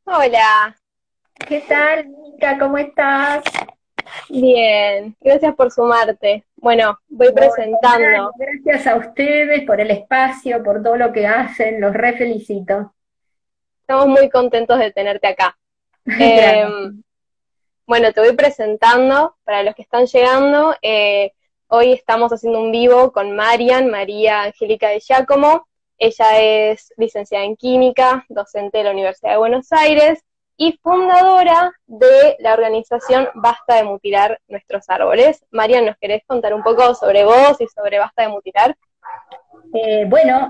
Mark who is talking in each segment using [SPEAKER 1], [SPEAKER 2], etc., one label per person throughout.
[SPEAKER 1] Hola,
[SPEAKER 2] ¿Qué tal, Mica? ¿Cómo estás?
[SPEAKER 1] bien, gracias por sumarte. Bueno, voy
[SPEAKER 2] No, al contrario,
[SPEAKER 1] presentando.
[SPEAKER 2] gracias a ustedes por el espacio, por todo lo que hacen, los re felicito.
[SPEAKER 1] Estamos muy contentos de tenerte acá. Eh,
[SPEAKER 2] Gracias.
[SPEAKER 1] bueno, te voy presentando para los que están llegando. Hoy estamos haciendo un vivo con María Angélica de Giacomo. Ella es licenciada en química, docente de la Universidad de Buenos Aires y fundadora de la organización Basta de Mutilar Nuestros Árboles. María, ¿nos querés contar un poco sobre vos y sobre Basta de Mutilar?
[SPEAKER 2] Bueno,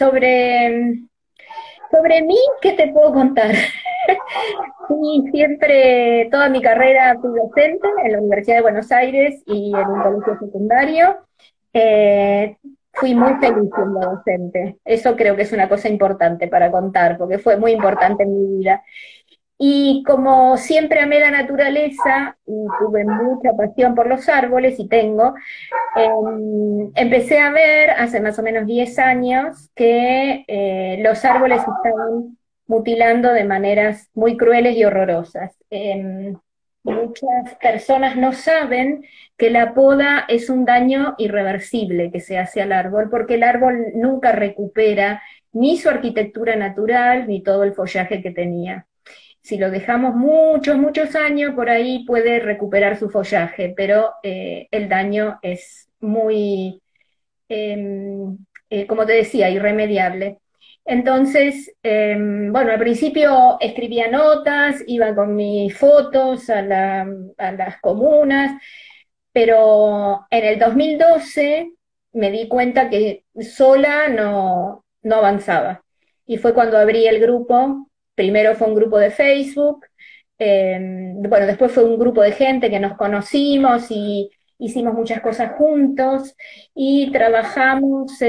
[SPEAKER 2] sobre mí, ¿qué te puedo contar? Sí, siempre, toda mi carrera fui docente en la Universidad de Buenos Aires y en un colegio secundario. Eh, Fui muy feliz siendo docente. Eso creo que es una cosa importante para contar, porque fue muy importante en mi vida. Y como siempre amé la naturaleza y tuve mucha pasión por los árboles, y tengo, empecé a ver hace más o menos 10 años que los árboles se estaban mutilando de maneras muy crueles y horrorosas. Muchas personas no saben que la poda es un daño irreversible que se hace al árbol, porque el árbol nunca recupera ni su arquitectura natural ni todo el follaje que tenía. Si lo dejamos muchos, muchos años, por ahí puede recuperar su follaje, pero el daño es muy, eh, como te decía, irremediable. Entonces, bueno, al principio escribía notas, iba con mis fotos a las comunas, pero en el 2012 me di cuenta que sola no avanzaba. Y fue cuando abrí el grupo. Primero fue un grupo de Facebook, bueno, después fue un grupo de gente que nos conocimos y hicimos muchas cosas juntos y trabajamos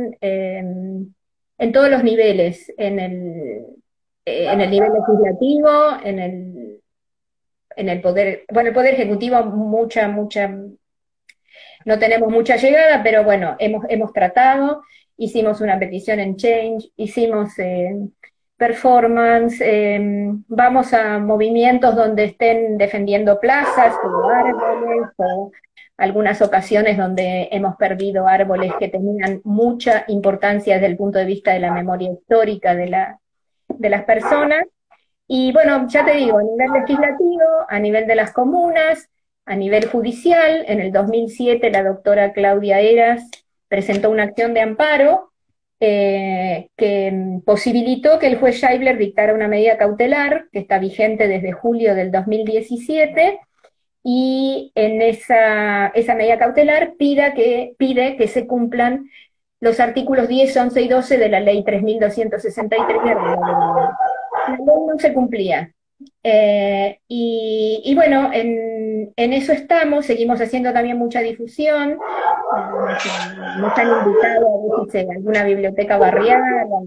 [SPEAKER 2] en todos los niveles, en el nivel legislativo, en el poder, bueno, el poder ejecutivo, no tenemos mucha llegada, pero bueno, hemos tratado, hicimos una petición en Change, hicimos performance, vamos a movimientos donde estén defendiendo plazas o árboles, o algunas ocasiones donde hemos perdido árboles que tenían mucha importancia desde el punto de vista de la memoria histórica de las personas. Y bueno, ya te digo, a nivel legislativo, a nivel de las comunas, a nivel judicial, en el 2007 la doctora Claudia Eras presentó una acción de amparo que posibilitó que el juez Scheibler dictara una medida cautelar que está vigente desde julio del 2017, y en esa medida cautelar pide que se cumplan los artículos 10, 11 y 12 de la ley 3263 de la ley no se cumplía. Y bueno, en eso estamos, seguimos haciendo también mucha difusión. Nos han invitado a veces en alguna biblioteca barrial,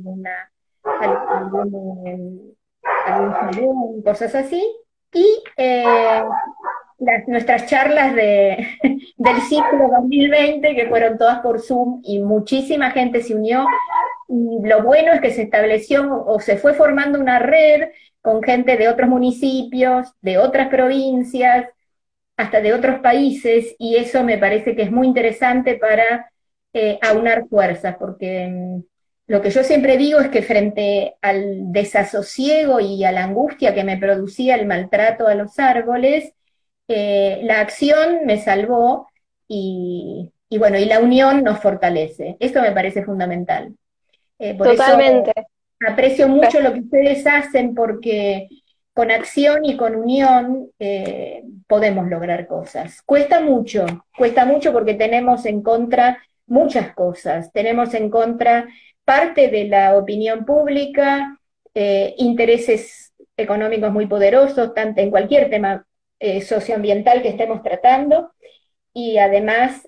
[SPEAKER 2] algún salón, cosas así. Y nuestras charlas del ciclo 2020, que fueron todas por Zoom, y muchísima gente se unió, y lo bueno es que se estableció o se fue formando una red con gente de otros municipios, de otras provincias, hasta de otros países, y eso me parece que es muy interesante para aunar fuerzas, porque lo que yo siempre digo es que frente al desasosiego y a la angustia que me producía el maltrato a los árboles, la acción me salvó, y bueno, y la unión nos fortalece. Esto me parece fundamental. Por eso
[SPEAKER 1] Totalmente.
[SPEAKER 2] aprecio mucho lo que ustedes hacen, porque con acción y con unión podemos lograr cosas. Cuesta mucho porque tenemos en contra muchas cosas. Tenemos en contra parte de la opinión pública, intereses económicos muy poderosos, tanto en cualquier tema socioambiental que estemos tratando, y además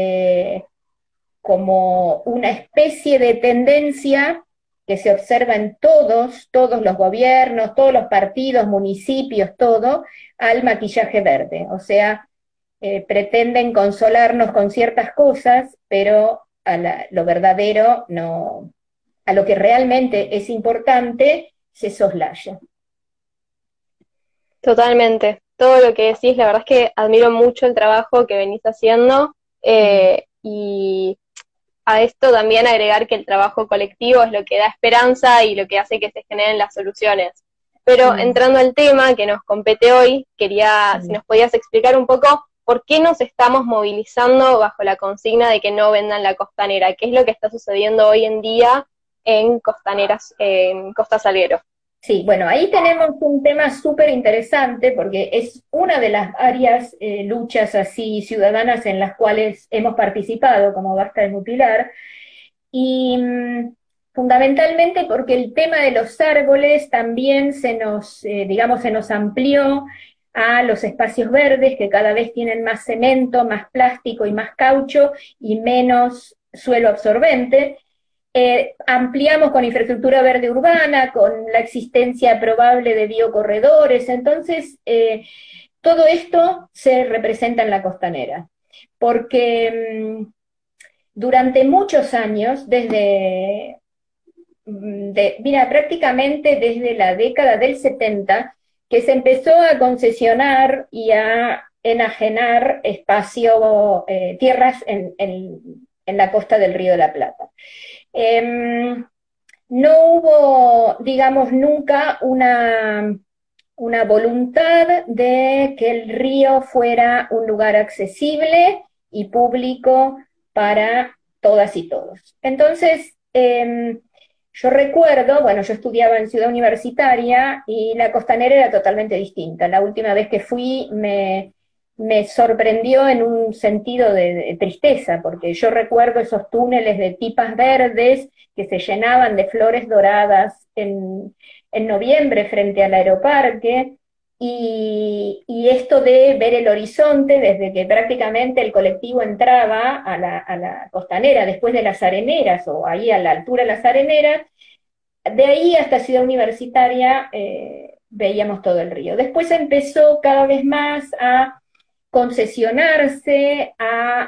[SPEAKER 2] como una especie de tendencia que se observa en todos los gobiernos, todos los partidos, municipios, todo, al maquillaje verde. O sea, pretenden consolarnos con ciertas cosas, pero lo verdadero no, a lo que realmente es importante, se soslaya.
[SPEAKER 1] Totalmente. Todo lo que decís, la verdad es que admiro mucho el trabajo que venís haciendo, y a esto también agregar que el trabajo colectivo es lo que da esperanza y lo que hace que se generen las soluciones. Pero
[SPEAKER 2] Sí,
[SPEAKER 1] entrando al tema que nos compete hoy, quería, si
[SPEAKER 2] sí.
[SPEAKER 1] nos podías explicar un poco por qué nos estamos movilizando bajo la consigna de que no vendan la costanera, qué es lo que está sucediendo hoy en día en costaneras, en Costa Salguero.
[SPEAKER 2] Sí, bueno, ahí tenemos un tema súper interesante porque es una de las varias luchas así ciudadanas en las cuales hemos participado, como Basta de Mutilar, y fundamentalmente porque el tema de los árboles también se nos, digamos, se nos amplió a los espacios verdes que cada vez tienen más cemento, más plástico y más caucho y menos suelo absorbente. Ampliamos con infraestructura verde urbana, con la existencia probable de biocorredores, entonces todo esto se representa en la costanera, porque durante muchos años, mira, prácticamente desde la década del 70, que se empezó a concesionar y a enajenar espacio, tierras en la costa del Río de la Plata. Eh, no hubo, digamos, nunca una voluntad de que el río fuera un lugar accesible y público para todas y todos. Entonces, yo recuerdo, bueno, yo estudiaba en Ciudad Universitaria y la costanera era totalmente distinta. La última vez que fui me sorprendió en un sentido de tristeza, porque yo recuerdo esos túneles de tipas verdes que se llenaban de flores doradas en noviembre frente al aeroparque, y esto de ver el horizonte desde que prácticamente el colectivo entraba a la costanera, después de las areneras, o ahí a la altura de las areneras, de ahí hasta Ciudad Universitaria veíamos todo el río. Después empezó cada vez más a concesionarse, a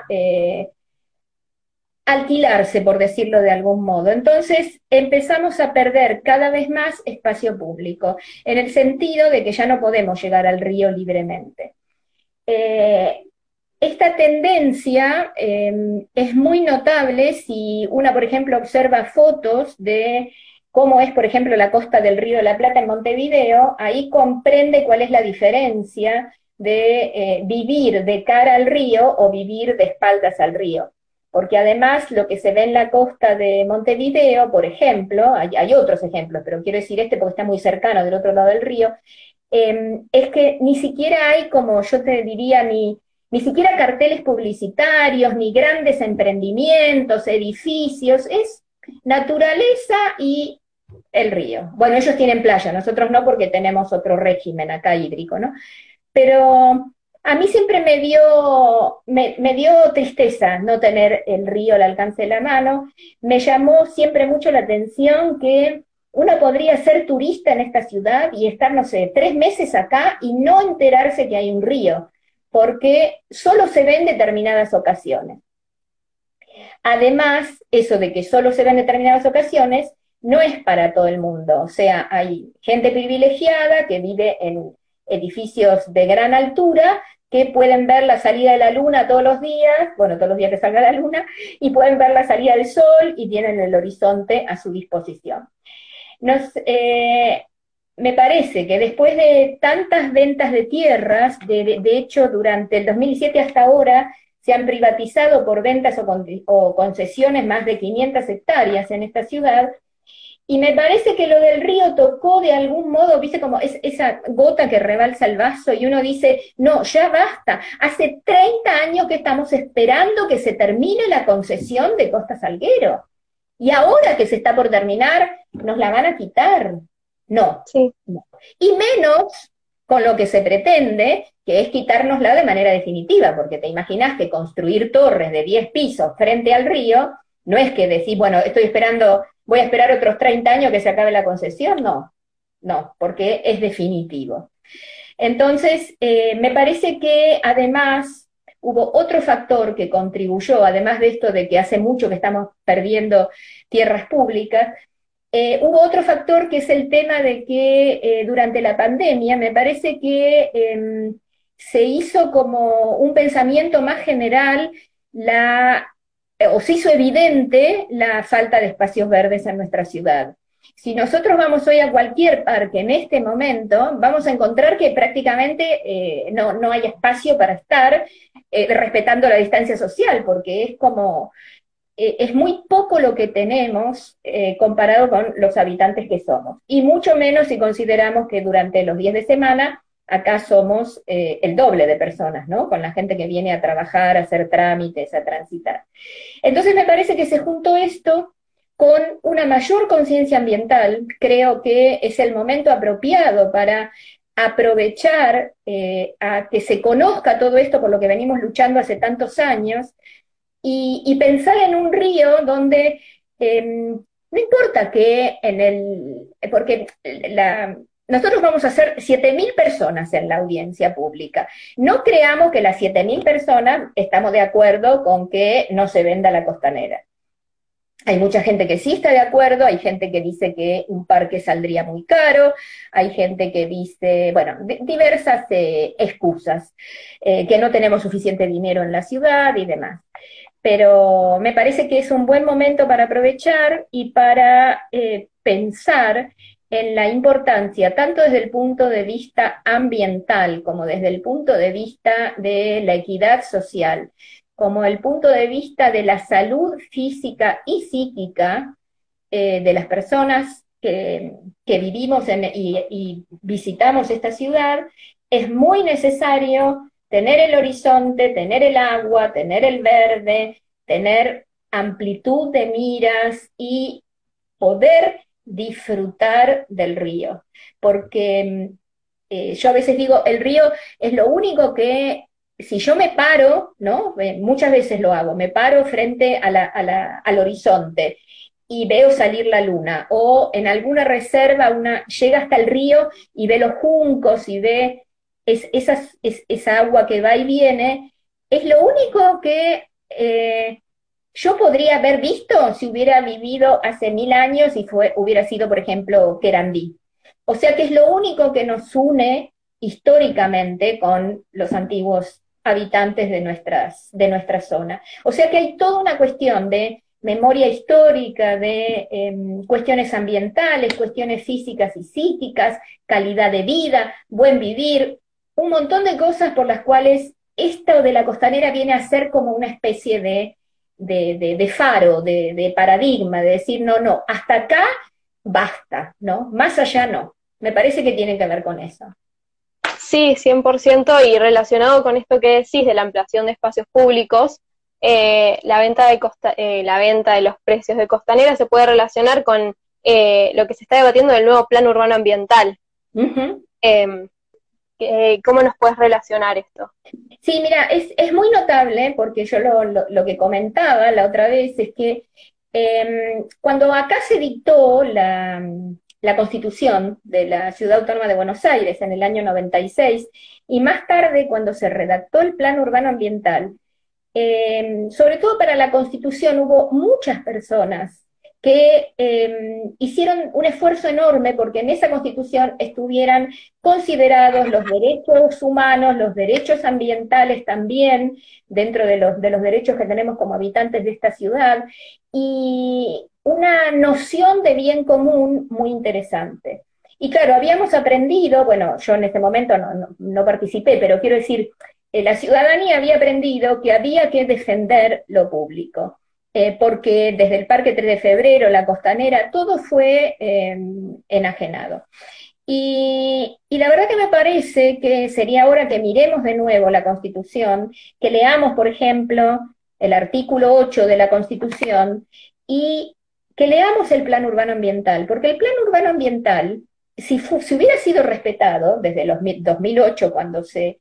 [SPEAKER 2] alquilarse, por decirlo de algún modo. Entonces empezamos a perder cada vez más espacio público, en el sentido de que ya no podemos llegar al río libremente. Eh, esta tendencia es muy notable si una, por ejemplo, observa fotos de cómo es, por ejemplo, la costa del Río de la Plata en Montevideo, ahí comprende cuál es la diferencia de vivir de cara al río o vivir de espaldas al río. Porque además lo que se ve en la costa de Montevideo, por ejemplo, hay otros ejemplos, pero quiero decir este porque está muy cercano del otro lado del río, es que ni siquiera hay, como yo te diría, ni siquiera carteles publicitarios, ni grandes emprendimientos, edificios, es naturaleza y el río. Bueno, ellos tienen playa, nosotros no porque tenemos otro régimen acá hídrico, ¿no? Pero a mí siempre me dio tristeza no tener el río al alcance de la mano. Me llamó siempre mucho la atención que uno podría ser turista en esta ciudad y estar, no sé, 3 meses acá y no enterarse que hay un río, porque solo se ve en determinadas ocasiones. Además, eso de que solo se ve en determinadas ocasiones no es para todo el mundo. O sea, hay gente privilegiada que vive en edificios de gran altura que pueden ver la salida de la luna todos los días, bueno, todos los días que salga la luna, y pueden ver la salida del sol y tienen el horizonte a su disposición. Nos, me parece que después de tantas ventas de tierras, de hecho durante el 2007 hasta ahora, se han privatizado por ventas o concesiones más de 500 hectáreas en esta ciudad, y me parece que lo del río tocó de algún modo, viste, como esa gota que rebalsa el vaso y uno dice, no, ya basta, hace 30 años que estamos esperando que se termine la concesión de Costa Salguero. Y ahora que se está por terminar, nos la van a quitar. No,
[SPEAKER 1] Sí.
[SPEAKER 2] no. Y menos con lo que se pretende, que es quitárnosla de manera definitiva, porque te imaginas que construir torres de 10 pisos frente al río, no es que decís, bueno, estoy esperando, voy a esperar otros 30 años que se acabe la concesión, no, no, porque es definitivo. Entonces, me parece que además hubo otro factor que contribuyó, además de esto de que hace mucho que estamos perdiendo tierras públicas, Hubo otro factor que es el tema de que durante la pandemia me parece que se hizo como un pensamiento más general o se hizo evidente la falta de espacios verdes en nuestra ciudad. Si nosotros vamos hoy a cualquier parque en este momento, vamos a encontrar que prácticamente no hay espacio para estar respetando la distancia social, porque es como es muy poco lo que tenemos comparado con los habitantes que somos. Y mucho menos si consideramos que durante los días de semana acá somos el doble de personas, ¿no? Con la gente que viene a trabajar, a hacer trámites, a transitar. Entonces me parece que se juntó esto con una mayor conciencia ambiental. Creo que es el momento apropiado para aprovechar a que se conozca todo esto por lo que venimos luchando hace tantos años y pensar en un río donde no importa que porque nosotros vamos a ser 7.000 personas en la audiencia pública. No creamos que las 7.000 personas estamos de acuerdo con que no se venda la costanera. Hay mucha gente que sí está de acuerdo, hay gente que dice que un parque saldría muy caro, hay gente que dice, bueno, diversas excusas, que no tenemos suficiente dinero en la ciudad y demás. Pero me parece que es un buen momento para aprovechar y para pensar en la importancia, tanto desde el punto de vista ambiental como desde el punto de vista de la equidad social, como el punto de vista de la salud física y psíquica de las personas que vivimos y visitamos esta ciudad. Es muy necesario tener el horizonte, tener el agua, tener el verde, tener amplitud de miras y poder disfrutar del río. Porque yo a veces digo, el río es lo único que, si yo me paro, ¿no? Muchas veces lo hago, me paro frente al horizonte y veo salir la luna, o en alguna reserva llega hasta el río y ve los juncos y ve esa agua que va y viene, es lo único que yo podría haber visto si hubiera vivido hace 1.000 años y hubiera sido, por ejemplo, Querandí. O sea que es lo único que nos une históricamente con los antiguos habitantes de nuestra zona. O sea que hay toda una cuestión de memoria histórica, de cuestiones ambientales, cuestiones físicas y psíquicas, calidad de vida, buen vivir, un montón de cosas por las cuales esto de la costanera viene a ser como una especie de faro, de paradigma, de decir, no, no, hasta acá basta, ¿no? Más allá no. Me parece que tiene que ver con eso.
[SPEAKER 1] Sí, 100%, y relacionado con esto que decís de la ampliación de espacios públicos, la venta de los precios de Costanera se puede relacionar con lo que se está debatiendo del nuevo plan urbano ambiental.
[SPEAKER 2] Uh-huh.
[SPEAKER 1] ¿Cómo nos puedes relacionar esto?
[SPEAKER 2] Sí, mira, es muy notable, porque yo lo que comentaba la otra vez es que cuando acá se dictó la Constitución de la Ciudad Autónoma de Buenos Aires en el año 96, y más tarde cuando se redactó el Plan Urbano Ambiental, sobre todo para la Constitución hubo muchas personas que hicieron un esfuerzo enorme porque en esa Constitución estuvieran considerados los derechos humanos, los derechos ambientales también, dentro de los derechos que tenemos como habitantes de esta ciudad, y una noción de bien común muy interesante. Y claro, habíamos aprendido, bueno, yo en ese momento no participé, pero quiero decir, la ciudadanía había aprendido que había que defender lo público, porque desde el Parque 3 de Febrero, la Costanera, todo fue enajenado. Y la verdad que me parece que sería hora que miremos de nuevo la Constitución, que leamos, por ejemplo, el artículo 8 de la Constitución y que leamos el Plan Urbano Ambiental, porque el Plan Urbano Ambiental, si hubiera sido respetado desde los 2008, cuando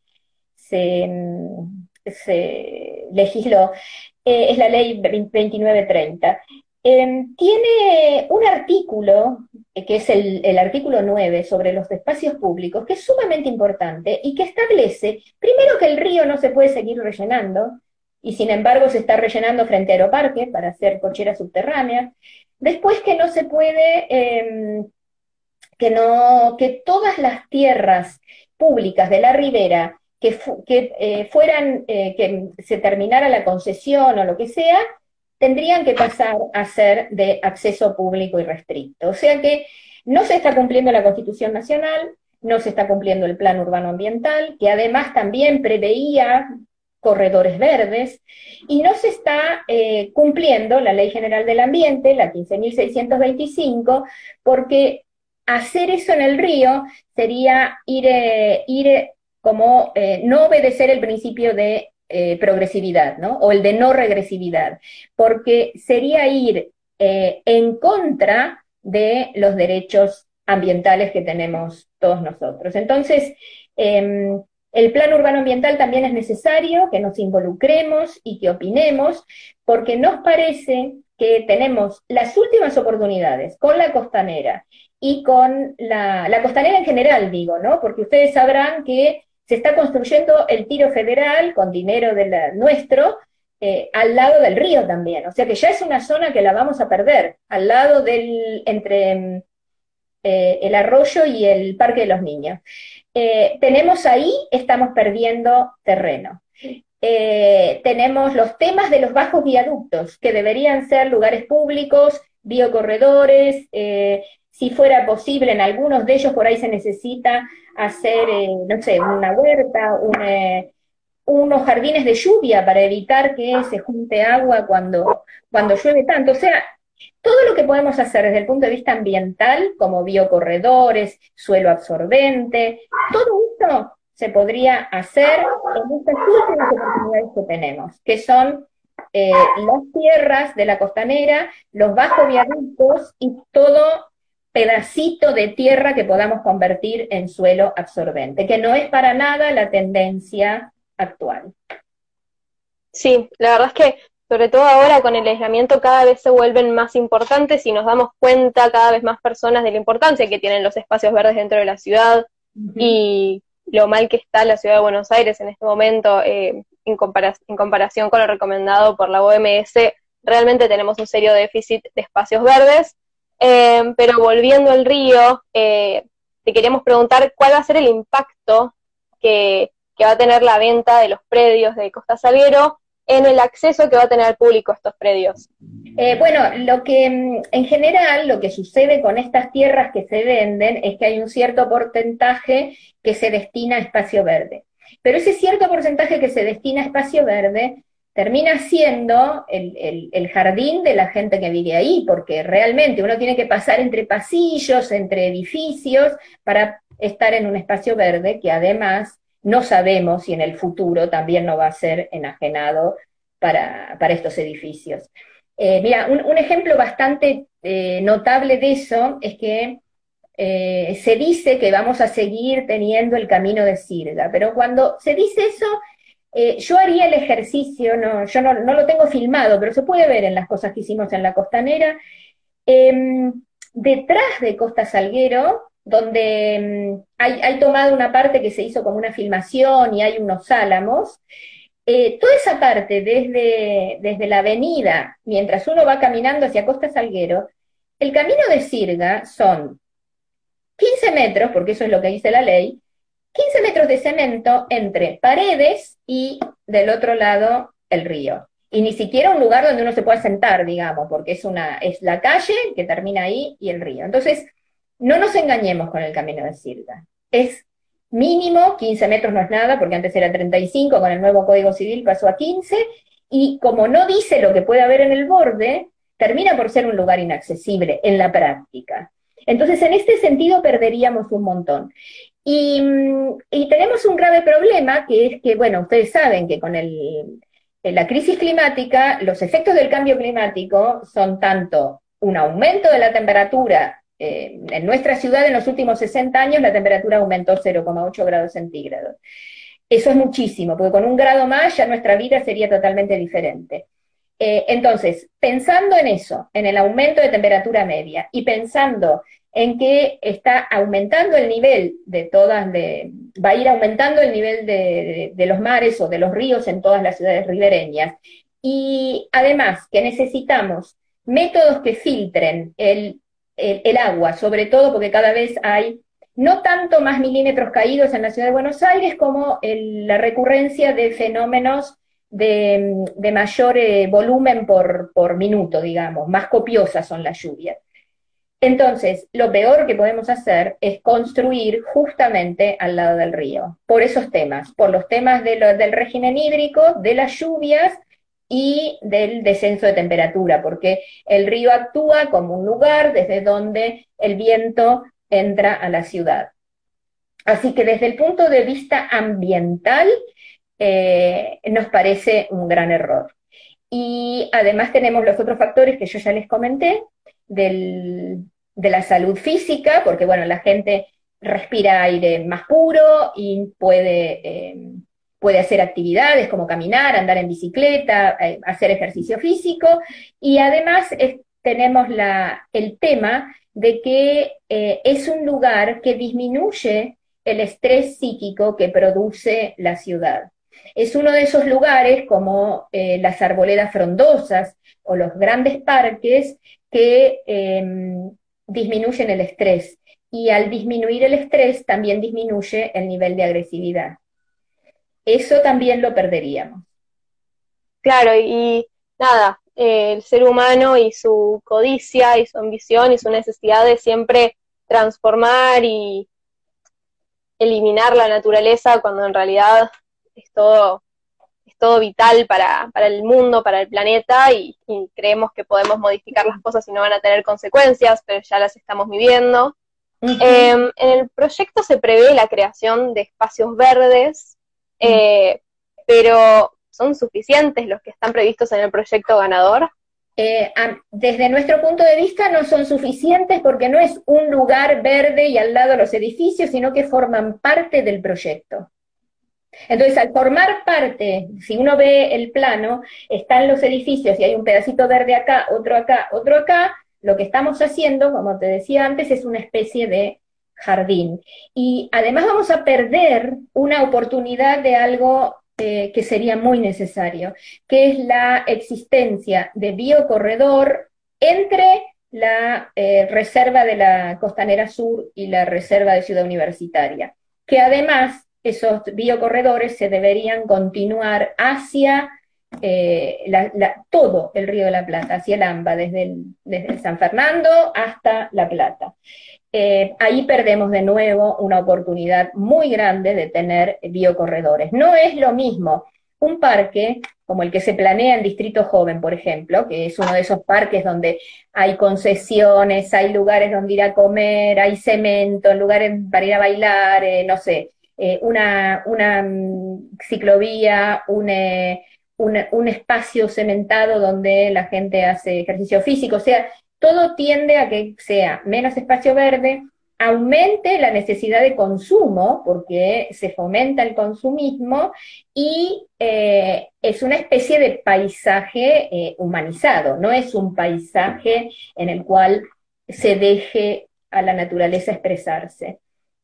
[SPEAKER 2] se legisló, es la ley 2930. Tiene un artículo, que es el artículo 9, sobre los espacios públicos, que es sumamente importante y que establece, primero, que el río no se puede seguir rellenando, y sin embargo se está rellenando frente a Aeroparque para hacer cocheras subterráneas. Después que no se puede, que todas las tierras públicas de la ribera que se terminara la concesión o lo que sea, tendrían que pasar a ser de acceso público y restricto. O sea que no se está cumpliendo la Constitución Nacional, no se está cumpliendo el Plan Urbano Ambiental, que además también preveía corredores verdes, y no se está cumpliendo la Ley General del Ambiente, la 15.625, porque hacer eso en el río sería no obedecer el principio de progresividad, ¿no? O el de no regresividad, porque sería ir en contra de los derechos ambientales que tenemos todos nosotros. Entonces, el plan urbano ambiental también es necesario que nos involucremos y que opinemos, porque nos parece que tenemos las últimas oportunidades con la costanera y con la costanera en general, digo, ¿no? Porque ustedes sabrán que se está construyendo el tiro federal con dinero nuestro, al lado del río también, o sea que ya es una zona que la vamos a perder, al lado entre el arroyo y el Parque de los Niños. Tenemos ahí, estamos perdiendo terreno. Tenemos los temas de los bajos viaductos, que deberían ser lugares públicos, biocorredores, si fuera posible, en algunos de ellos por ahí se necesita hacer, no sé, una huerta, unos jardines de lluvia para evitar que se junte agua cuando llueve tanto. O sea, todo lo que podemos hacer desde el punto de vista ambiental, como biocorredores, suelo absorbente, todo esto se podría hacer en estas últimas oportunidades que tenemos, que son las tierras de la costanera, los bajos viaductos y todo pedacito de tierra que podamos convertir en suelo absorbente, que no es para nada la tendencia actual.
[SPEAKER 1] Sí, la verdad es que sobre todo ahora con el aislamiento cada vez se vuelven más importantes y nos damos cuenta cada vez más personas de la importancia que tienen los espacios verdes dentro de la ciudad y lo mal que está la ciudad de Buenos Aires en este momento en comparación con lo recomendado por la OMS. Realmente tenemos un serio déficit de espacios verdes, pero volviendo al río, te queríamos preguntar cuál va a ser el impacto que va a tener la venta de los predios de Costa Salguero en el acceso que va a tener el público a estos predios.
[SPEAKER 2] Bueno, en general, lo que sucede con estas tierras que se venden es que hay un cierto porcentaje que se destina a espacio verde. Pero ese cierto porcentaje que se destina a espacio verde termina siendo el jardín de la gente que vive ahí, porque realmente uno tiene que pasar entre pasillos, entre edificios, para estar en un espacio verde que además no sabemos si en el futuro también no va a ser enajenado para estos edificios. Mira, un ejemplo bastante notable de eso es que se dice que vamos a seguir teniendo el camino de Sirga, pero cuando se dice eso, yo haría el ejercicio, yo no lo tengo filmado, pero se puede ver en las cosas que hicimos en la costanera, detrás de Costa Salguero, donde hay tomado una parte que se hizo como una filmación y hay unos álamos, toda esa parte desde la avenida, mientras uno va caminando hacia Costa Salguero, el camino de Sirga son 15 metros, porque eso es lo que dice la ley, 15 metros de cemento entre paredes y del otro lado el río. Y ni siquiera un lugar donde uno se pueda sentar, digamos, porque es la calle que termina ahí y el río. Entonces, no nos engañemos con el camino de Sirga. Es mínimo, 15 metros no es nada, porque antes era 35, con el nuevo Código Civil pasó a 15, y como no dice lo que puede haber en el borde, termina por ser un lugar inaccesible en la práctica. Entonces, en este sentido, perderíamos un montón. Y tenemos un grave problema, que es que, bueno, ustedes saben que con la crisis climática, los efectos del cambio climático son tanto un aumento de la temperatura. En nuestra ciudad, en los últimos 60 años, la temperatura aumentó 0,8 grados centígrados. Eso es muchísimo, porque con un grado más ya nuestra vida sería totalmente diferente. Entonces, pensando en eso, en el aumento de temperatura media, y pensando en que está aumentando el nivel va a ir aumentando el nivel de los mares o de los ríos en todas las ciudades ribereñas, y además que necesitamos métodos que filtren el agua, sobre todo porque cada vez hay no tanto más milímetros caídos en la ciudad de Buenos Aires como la recurrencia de fenómenos de mayor volumen por minuto, digamos, más copiosas son las lluvias. Entonces, lo peor que podemos hacer es construir justamente al lado del río, por esos temas, por los temas del régimen hídrico, de las lluvias y del descenso de temperatura, porque el río actúa como un lugar desde donde el viento entra a la ciudad. Así que desde el punto de vista ambiental, nos parece un gran error. Y además tenemos los otros factores que yo ya les comenté, de la salud física, porque bueno, la gente respira aire más puro y puede hacer actividades como caminar, andar en bicicleta, hacer ejercicio físico, y además tenemos el tema de que es un lugar que disminuye el estrés psíquico que produce la ciudad. Es uno de esos lugares como las arboledas frondosas o los grandes parques que disminuyen el estrés. Y al disminuir el estrés también disminuye el nivel de agresividad. Eso también lo perderíamos.
[SPEAKER 1] Claro, y nada, el ser humano y su codicia y su ambición y su necesidad de siempre transformar y eliminar la naturaleza cuando en realidad es todo vital para el mundo, para el planeta, y creemos que podemos modificar las cosas y no van a tener consecuencias, pero ya las estamos viviendo. En el proyecto se prevé la creación de espacios verdes, pero ¿son suficientes los que están previstos en el proyecto ganador?
[SPEAKER 2] Desde nuestro punto de vista no son suficientes porque no es un lugar verde y al lado los edificios, sino que forman parte del proyecto. Entonces, al formar parte, si uno ve el plano, están los edificios y hay un pedacito verde acá, otro acá, lo que estamos haciendo, como te decía antes, es una especie de jardín. Y además vamos a perder una oportunidad de algo que sería muy necesario, que es la existencia de biocorredor entre la reserva de la Costanera Sur y la reserva de Ciudad Universitaria, que además esos biocorredores se deberían continuar hacia todo el Río de la Plata, hacia el AMBA, desde San Fernando hasta La Plata. Ahí perdemos de nuevo una oportunidad muy grande de tener biocorredores. No es lo mismo un parque como el que se planea en Distrito Joven, por ejemplo, que es uno de esos parques donde hay concesiones, hay lugares donde ir a comer, hay cemento, lugares para ir a bailar, no sé, una ciclovía, un espacio cementado donde la gente hace ejercicio físico, o sea, todo tiende a que sea menos espacio verde, aumente la necesidad de consumo, porque se fomenta el consumismo, y es una especie de paisaje humanizado, no es un paisaje en el cual se deje a la naturaleza expresarse.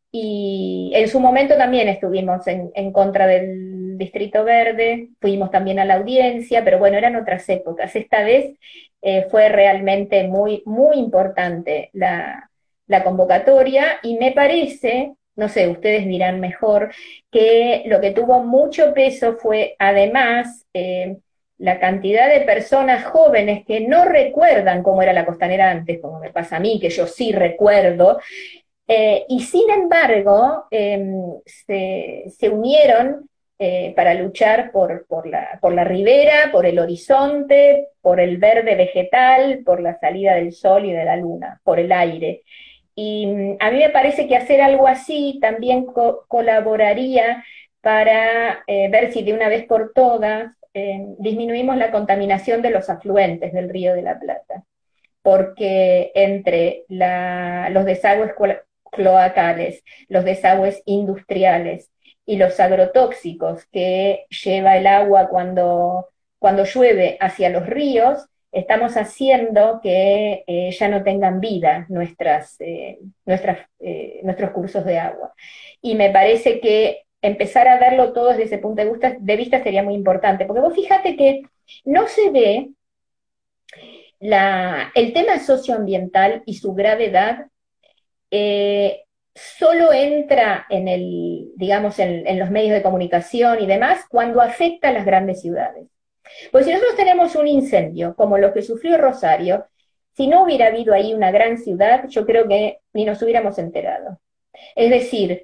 [SPEAKER 2] Y en su momento también estuvimos en contra del Distrito Verde, fuimos también a la audiencia, pero bueno, eran otras épocas. Esta vez fue realmente muy, muy importante la convocatoria, y me parece, no sé, ustedes dirán mejor, que lo que tuvo mucho peso fue además la cantidad de personas jóvenes que no recuerdan cómo era la Costanera antes, como me pasa a mí, que yo sí recuerdo, y sin embargo, se unieron para luchar por la ribera, por el horizonte, por el verde vegetal, por la salida del sol y de la luna, por el aire. Y a mí me parece que hacer algo así también colaboraría para ver si de una vez por todas disminuimos la contaminación de los afluentes del Río de la Plata, porque entre los desagües cloacales, los desagües industriales y los agrotóxicos que lleva el agua cuando llueve hacia los ríos, estamos haciendo que ya no tengan vida nuestros cursos de agua. Y me parece que empezar a verlo todo desde ese punto de vista sería muy importante, porque vos fíjate que no se ve el tema socioambiental y su gravedad solo entra digamos, en los medios de comunicación y demás cuando afecta a las grandes ciudades. Pues si nosotros tenemos un incendio como lo que sufrió Rosario, si no hubiera habido ahí una gran ciudad, yo creo que ni nos hubiéramos enterado. Es decir,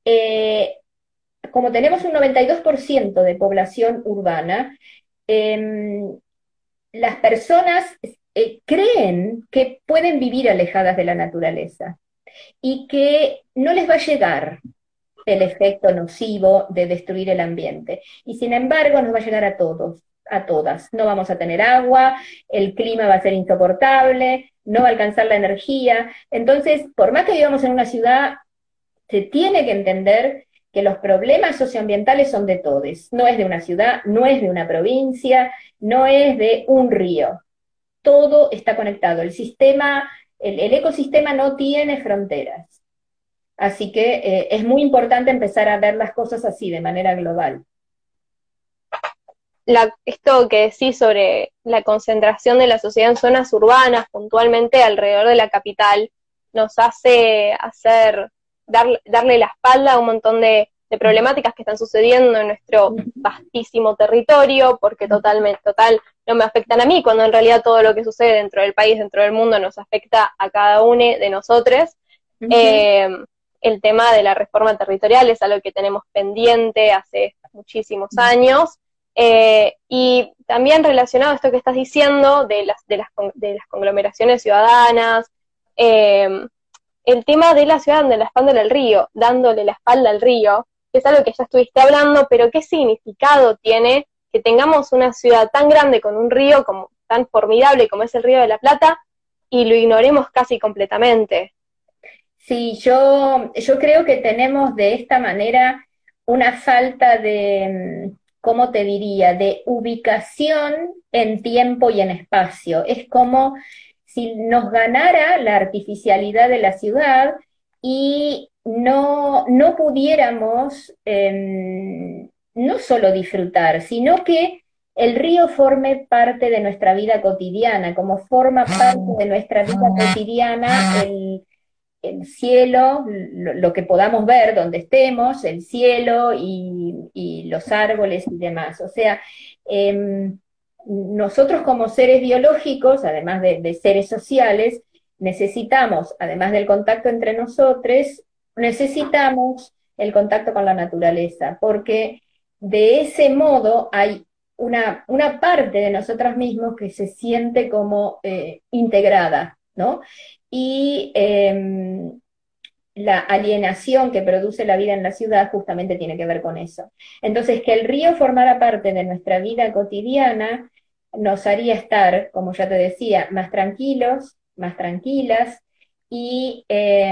[SPEAKER 2] como tenemos un 92% de población urbana, eh, las personas creen que pueden vivir alejadas de la naturaleza y que no les va a llegar el efecto nocivo de destruir el ambiente. Y sin embargo nos va a llegar a todos, a todas. No vamos a tener agua, el clima va a ser insoportable, no va a alcanzar la energía. Entonces, por más que vivamos en una ciudad, se tiene que entender que los problemas socioambientales son de todos. No es de una ciudad, no es de una provincia, no es de un río. Todo está conectado. El ecosistema no tiene fronteras. Así que es muy importante empezar a ver las cosas así, de manera global.
[SPEAKER 1] Esto que decís sobre la concentración de la sociedad en zonas urbanas, puntualmente alrededor de la capital, nos hace darle la espalda a un montón de problemáticas que están sucediendo en nuestro vastísimo territorio, porque total, no me afectan a mí, cuando en realidad todo lo que sucede dentro del país, dentro del mundo, nos afecta a cada uno de nosotros. El tema de la reforma territorial es algo que tenemos pendiente hace muchísimos años, y también relacionado a esto que estás diciendo de las conglomeraciones ciudadanas, el tema de la ciudad dándole la espalda al río, que es algo que ya estuviste hablando, pero ¿qué significado tiene que tengamos una ciudad tan grande con un río tan formidable como es el Río de la Plata y lo ignoremos casi completamente?
[SPEAKER 2] Sí, yo creo que tenemos de esta manera una falta de, ¿cómo te diría?, de ubicación en tiempo y en espacio. Es como si nos ganara la artificialidad de la ciudad y no pudiéramos no solo disfrutar, sino que el río forme parte de nuestra vida cotidiana, como forma parte de nuestra vida cotidiana el cielo, lo que podamos ver donde estemos, el cielo y los árboles y demás. O sea, nosotros como seres biológicos, además de seres sociales, necesitamos, además del contacto entre nosotros, necesitamos el contacto con la naturaleza, porque de ese modo hay una parte de nosotros mismos que se siente como integrada, ¿no? Y la alienación que produce la vida en la ciudad justamente tiene que ver con eso. Entonces, que el río formara parte de nuestra vida cotidiana nos haría estar, como ya te decía, más tranquilos, más tranquilas y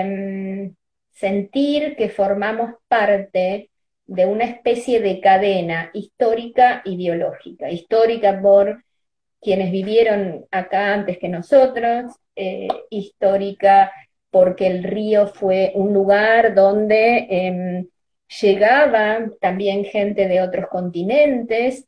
[SPEAKER 2] sentir que formamos parte de una especie de cadena histórica y biológica. Histórica por quienes vivieron acá antes que nosotros, histórica porque el río fue un lugar donde llegaba también gente de otros continentes.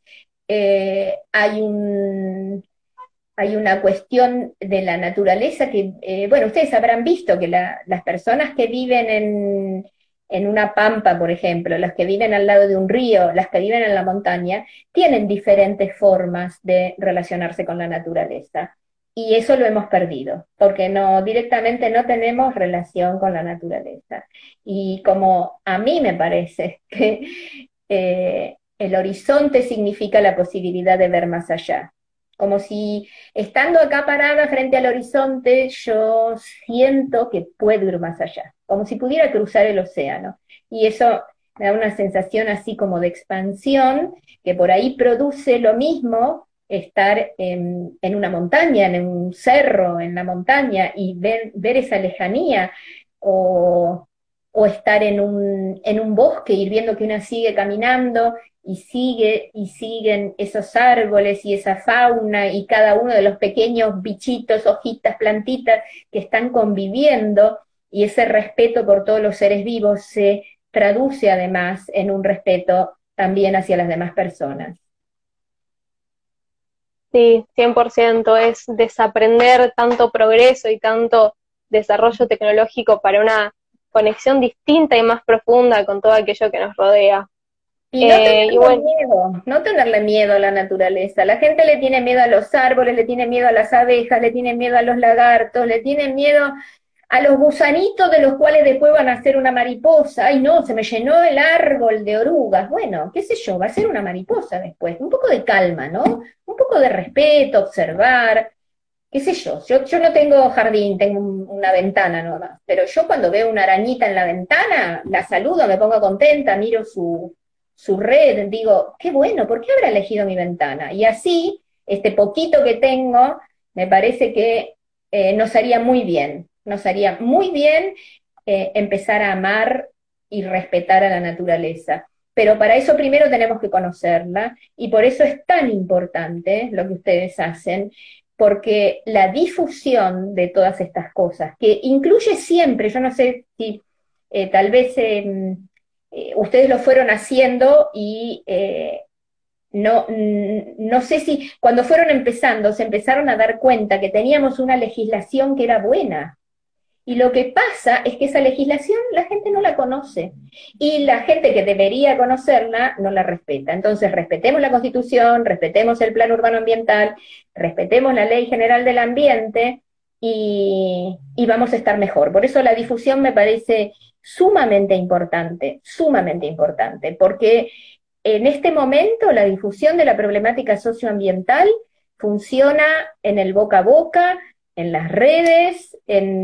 [SPEAKER 2] Hay una cuestión de la naturaleza que, bueno, ustedes habrán visto que las personas que viven en una pampa, por ejemplo, las que viven al lado de un río, las que viven en la montaña, tienen diferentes formas de relacionarse con la naturaleza. Y eso lo hemos perdido, porque directamente no tenemos relación con la naturaleza. Y como a mí me parece que el horizonte significa la posibilidad de ver más allá. Como si estando acá parada frente al horizonte, yo siento que puedo ir más allá, como si pudiera cruzar el océano. Y eso me da una sensación así como de expansión, que por ahí produce lo mismo estar en una montaña, en un cerro, en la montaña, y ver esa lejanía, o estar en un bosque, ir viendo que una sigue caminando y siguen esos árboles y esa fauna y cada uno de los pequeños bichitos, hojitas, plantitas que están conviviendo, y ese respeto por todos los seres vivos se traduce además en un respeto también hacia las demás personas.
[SPEAKER 1] Sí, 100% es desaprender tanto progreso y tanto desarrollo tecnológico para una conexión distinta y más profunda con todo aquello que nos rodea.
[SPEAKER 2] Y no
[SPEAKER 1] Y
[SPEAKER 2] tenerle
[SPEAKER 1] bueno,
[SPEAKER 2] miedo, no tenerle miedo a la naturaleza. La gente le tiene miedo a los árboles, le tiene miedo a las abejas, le tiene miedo a los lagartos, le tiene miedo a los gusanitos de los cuales después van a ser una mariposa. Ay, no, se me llenó el árbol de orugas. Bueno, qué sé yo, va a ser una mariposa después. Un poco de calma, ¿no? Un poco de respeto, observar, qué sé yo no tengo jardín, tengo una ventana nomás, pero yo cuando veo una arañita en la ventana, la saludo, me pongo contenta, miro su red, digo, qué bueno, ¿por qué habrá elegido mi ventana? Y así, este poquito que tengo, me parece que nos haría muy bien empezar a amar y respetar a la naturaleza. Pero para eso primero tenemos que conocerla y por eso es tan importante lo que ustedes hacen, porque la difusión de todas estas cosas, que incluye siempre, yo no sé si tal vez ustedes lo fueron haciendo y no sé si cuando fueron empezando se empezaron a dar cuenta que teníamos una legislación que era buena, y lo que pasa es que esa legislación la gente no la conoce y la gente que debería conocerla no la respeta. Entonces, respetemos la Constitución, respetemos el Plan Urbano Ambiental, respetemos la Ley General del Ambiente y vamos a estar mejor. Por eso la difusión me parece sumamente importante, porque en este momento la difusión de la problemática socioambiental funciona en el boca a boca, en las redes,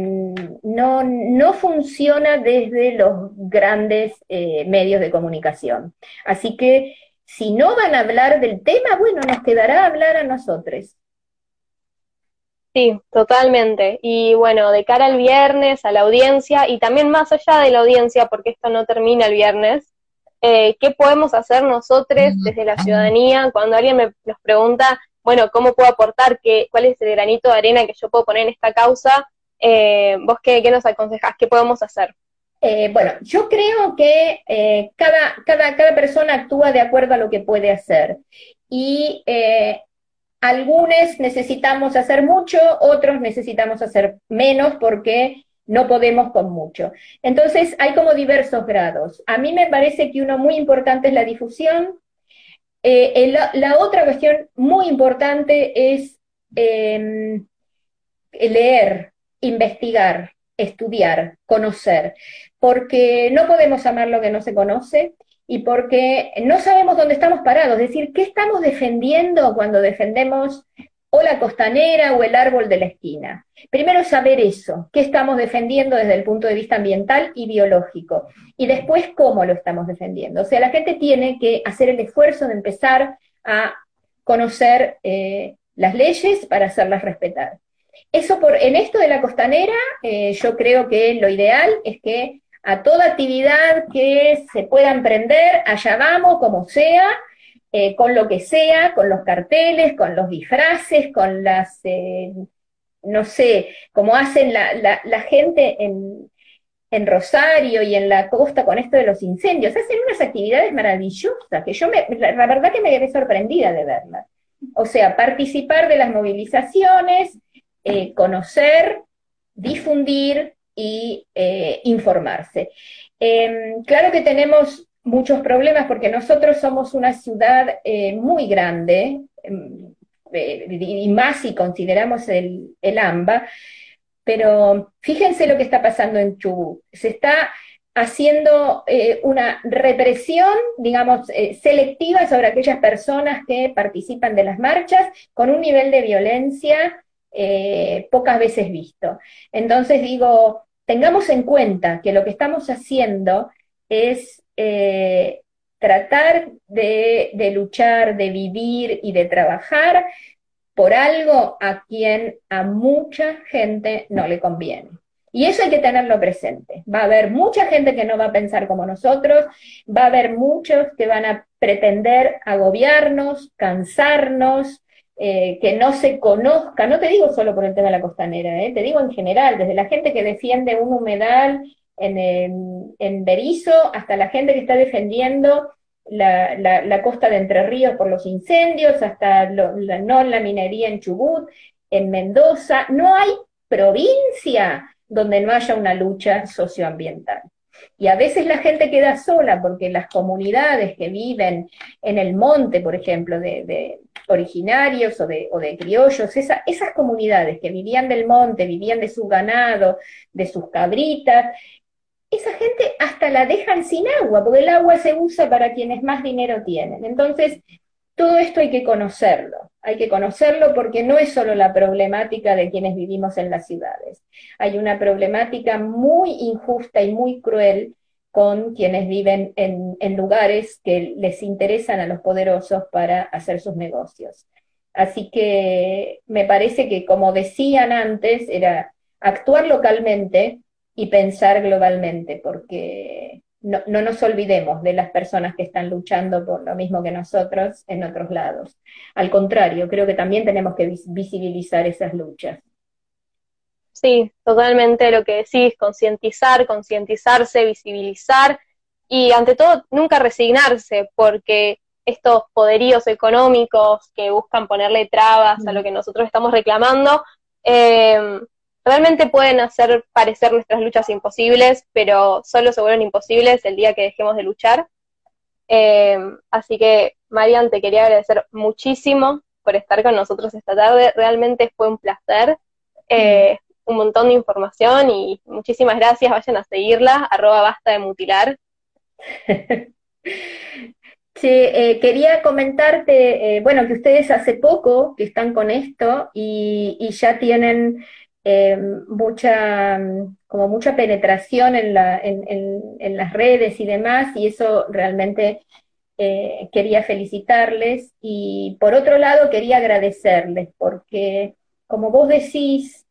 [SPEAKER 2] no funciona desde los grandes medios de comunicación. Así que si no van a hablar del tema, bueno, nos quedará hablar a nosotros.
[SPEAKER 1] sí, totalmente. Y bueno, de cara al viernes, a la audiencia, y también más allá de la audiencia, porque esto no termina el viernes, ¿qué podemos hacer nosotros desde la ciudadanía cuando alguien nos pregunta, bueno, ¿cómo puedo aportar? ¿Cuál es el granito de arena que yo puedo poner en esta causa? ¿Vos qué nos aconsejás? ¿Qué podemos hacer?
[SPEAKER 2] Bueno, yo creo que cada persona actúa de acuerdo a lo que puede hacer. Y algunos necesitamos hacer mucho, otros necesitamos hacer menos porque no podemos con mucho. Entonces, hay como diversos grados. A mí me parece que uno muy importante es la difusión. La otra cuestión muy importante es leer, investigar, estudiar, conocer, porque no podemos amar lo que no se conoce y porque no sabemos dónde estamos parados, es decir, qué estamos defendiendo cuando defendemos o la costanera o el árbol de la esquina. Primero saber eso, qué estamos defendiendo desde el punto de vista ambiental y biológico, y después cómo lo estamos defendiendo. O sea, la gente tiene que hacer el esfuerzo de empezar a conocer las leyes para hacerlas respetar. En esto de la costanera, yo creo que lo ideal es que a toda actividad que se pueda emprender, allá vamos, como sea, con lo que sea, con los carteles, con los disfraces, con no sé, como hacen la gente en Rosario y en la costa con esto de los incendios. Hacen unas actividades maravillosas, que la verdad que me quedé sorprendida de verlas. O sea, participar de las movilizaciones, conocer, difundir y informarse. Claro que tenemos muchos problemas porque nosotros somos una ciudad muy grande, y más si consideramos el AMBA, pero fíjense lo que está pasando en Chubut. Se está haciendo una represión, digamos, selectiva sobre aquellas personas que participan de las marchas con un nivel de violencia pocas veces visto. Entonces digo, tengamos en cuenta que lo que estamos haciendo es tratar de luchar, de vivir y de trabajar por algo a quien a mucha gente no le conviene. Y eso hay que tenerlo presente. Va a haber mucha gente que no va a pensar como nosotros, va a haber muchos que van a pretender agobiarnos, cansarnos, que no se conozca, no te digo solo por el tema de la costanera, te digo en general, desde la gente que defiende un humedal en Berizo hasta la gente que está defendiendo la costa de Entre Ríos por los incendios, hasta no la minería en Chubut, en Mendoza. No hay provincia donde no haya una lucha socioambiental. Y a veces la gente queda sola porque las comunidades que viven en el monte, por ejemplo, de originarios o de criollos, esas comunidades que vivían del monte, vivían de su ganado, de sus cabritas, esa gente hasta la dejan sin agua, porque el agua se usa para quienes más dinero tienen. Entonces, todo esto hay que conocerlo porque no es solo la problemática de quienes vivimos en las ciudades, hay una problemática muy injusta y muy cruel con quienes viven en lugares que les interesan a los poderosos para hacer sus negocios. Así que me parece que, como decían antes, era actuar localmente y pensar globalmente, porque no nos olvidemos de las personas que están luchando por lo mismo que nosotros en otros lados. Al contrario, creo que también tenemos que visibilizar esas luchas.
[SPEAKER 1] Sí, totalmente lo que decís, concientizar, concientizarse, visibilizar y ante todo nunca resignarse, porque estos poderíos económicos que buscan ponerle trabas a lo que nosotros estamos reclamando, eh, realmente pueden hacer parecer nuestras luchas imposibles, pero solo se vuelven imposibles el día que dejemos de luchar. Así que, Marian, te quería agradecer muchísimo por estar con nosotros esta tarde. Realmente fue un placer. Un montón de información y muchísimas gracias. Vayan a seguirla, @basta de mutilar.
[SPEAKER 2] Sí, quería comentarte, bueno, que ustedes hace poco que están con esto y ya tienen como mucha penetración en las redes y demás, y eso realmente quería felicitarles. Y por otro lado, quería agradecerles, porque como vos decís,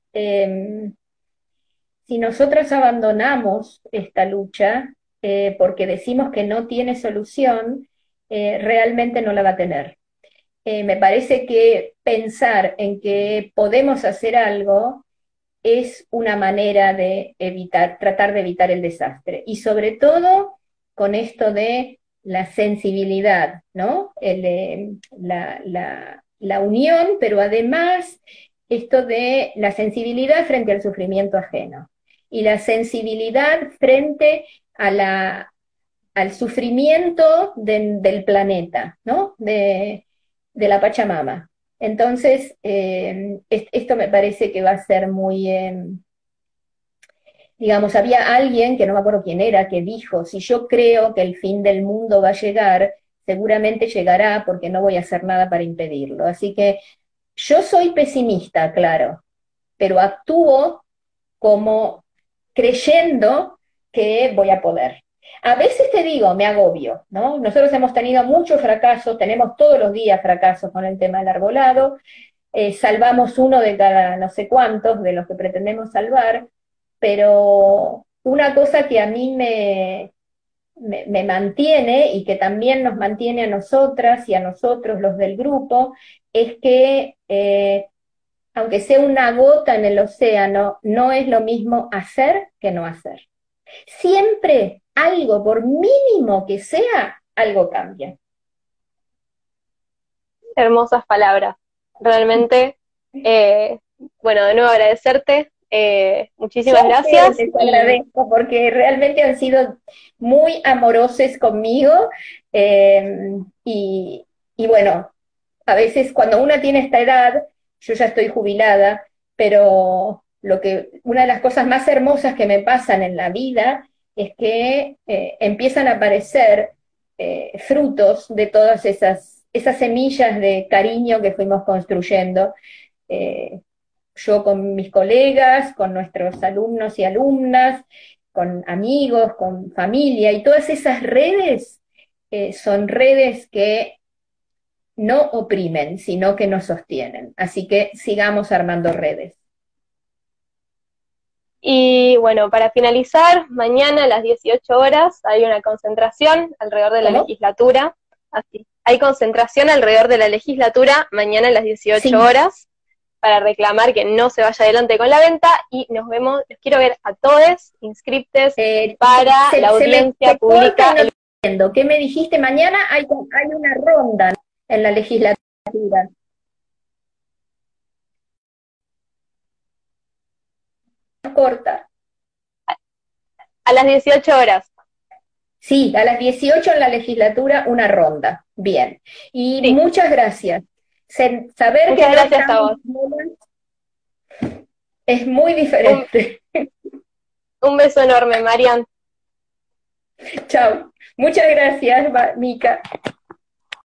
[SPEAKER 2] si nosotros abandonamos esta lucha, porque decimos que no tiene solución, realmente no la va a tener. Me parece que pensar en que podemos hacer algo es una manera de evitar, tratar de evitar el desastre. Y sobre todo con esto de la sensibilidad, ¿no? La unión, pero además esto de la sensibilidad frente al sufrimiento ajeno y la sensibilidad frente a al sufrimiento del planeta, ¿no? De la Pachamama. Entonces, esto me parece que va a ser muy, digamos, había alguien, que no me acuerdo quién era, que dijo, si yo creo que el fin del mundo va a llegar, seguramente llegará porque no voy a hacer nada para impedirlo. Así que yo soy pesimista, claro, pero actúo como creyendo que voy a poder. A veces te digo, me agobio, ¿no? Nosotros hemos tenido muchos fracasos, tenemos todos los días fracasos con el tema del arbolado, salvamos uno de cada no sé cuántos de los que pretendemos salvar, pero una cosa que a mí me mantiene y que también nos mantiene a nosotras y a nosotros los del grupo, es que aunque sea una gota en el océano, no es lo mismo hacer que no hacer. Siempre algo, por mínimo que sea, algo cambia.
[SPEAKER 1] Hermosas palabras. Realmente, bueno, de nuevo agradecerte.
[SPEAKER 2] Yo
[SPEAKER 1] Muchísimas
[SPEAKER 2] a ustedes
[SPEAKER 1] gracias
[SPEAKER 2] les
[SPEAKER 1] y
[SPEAKER 2] agradezco porque realmente han sido muy amorosos conmigo, eh, y, y bueno, a veces cuando una tiene esta edad, yo ya estoy jubilada, pero una de las cosas más hermosas que me pasan en la vida es que empiezan a aparecer frutos de todas esas semillas de cariño que fuimos construyendo. eh, yo con mis colegas, con nuestros alumnos y alumnas, con amigos, con familia, y todas esas redes son redes que no oprimen, sino que nos sostienen. Así que sigamos armando redes.
[SPEAKER 1] Y bueno, para finalizar, mañana a las 18 horas hay una concentración alrededor de la
[SPEAKER 2] ¿Cómo?
[SPEAKER 1] legislatura. Así. Hay concentración alrededor de la legislatura mañana a las 18
[SPEAKER 2] Sí.
[SPEAKER 1] horas para reclamar que no se vaya adelante con la venta y nos vemos, los quiero ver a todos inscriptos para la
[SPEAKER 2] Se
[SPEAKER 1] audiencia
[SPEAKER 2] corta
[SPEAKER 1] pública
[SPEAKER 2] y no te entiendo. ¿Qué me dijiste? Mañana hay una ronda en la legislatura. Corta.
[SPEAKER 1] a las 18 horas.
[SPEAKER 2] Sí, a las 18 en la legislatura una ronda. Bien. Y
[SPEAKER 1] Sí,
[SPEAKER 2] muchas gracias. Saber que
[SPEAKER 1] muchas
[SPEAKER 2] no
[SPEAKER 1] gracias a
[SPEAKER 2] estamos
[SPEAKER 1] vos.
[SPEAKER 2] solas es muy
[SPEAKER 1] Un,
[SPEAKER 2] diferente.
[SPEAKER 1] un beso enorme, Marian.
[SPEAKER 2] Chao. Muchas gracias, Mica.